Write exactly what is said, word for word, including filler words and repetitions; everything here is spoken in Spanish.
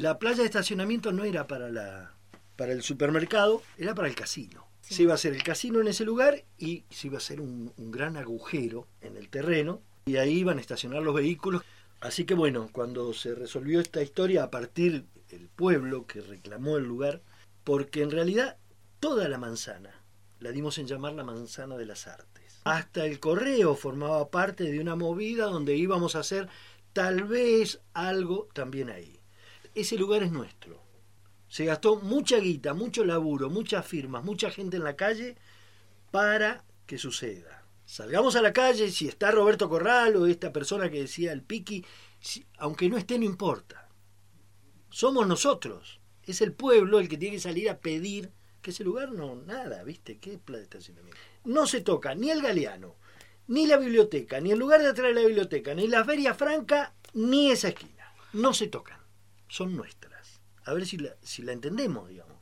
La playa de estacionamiento no era para, la, para el supermercado, era para el casino. Sí. Se iba a hacer el casino en ese lugar y se iba a hacer un, un gran agujero en el terreno y ahí iban a estacionar los vehículos. Así que bueno, cuando se resolvió esta historia a partir del pueblo que reclamó el lugar, porque en realidad toda la manzana la dimos en llamar la manzana de las artes. Hasta el correo formaba parte de una movida donde íbamos a hacer tal vez algo también ahí. Ese lugar es nuestro. Se gastó mucha guita, mucho laburo, muchas firmas, mucha gente en la calle para que suceda. Salgamos a la calle, si está Roberto Corral o esta persona que decía el Piqui, si, aunque no esté, no importa. Somos nosotros. Es el pueblo el que tiene que salir a pedir que ese lugar no, nada, ¿viste? ¿Qué plan de estacionamiento? No se toca ni el Galeano, ni la biblioteca, ni el lugar de atrás de la biblioteca, ni la Feria Franca, ni esa esquina. No se tocan. Son nuestras. A ver si la, si la entendemos, digamos.